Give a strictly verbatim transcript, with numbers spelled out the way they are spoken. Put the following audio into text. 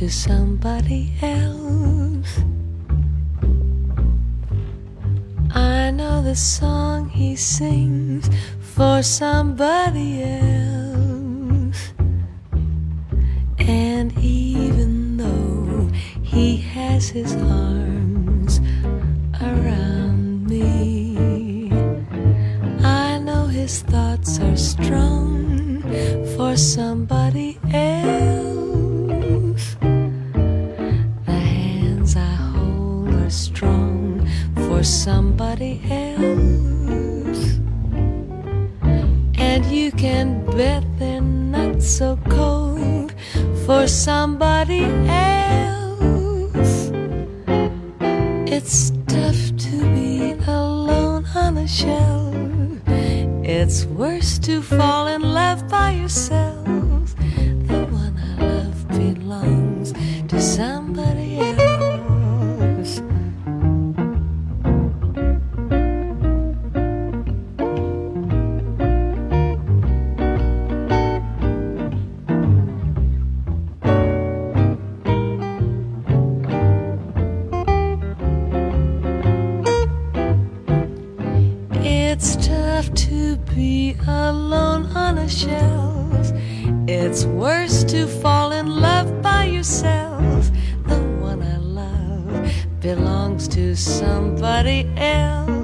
to somebody else. I know the song he sings for somebody else. And even though he has his arms around me, I know his thoughts are strong for somebody else. The hands I hold are strong for somebody else. And you can bet they're not so cold for somebody else. It's tough to be alone on a shelf. It's worse to fall in love by yourself. The one I love belongs to somebody else. It's tough to be alone on a shelf. It's worse to fall in love by yourself. The one I love belongs to somebody else.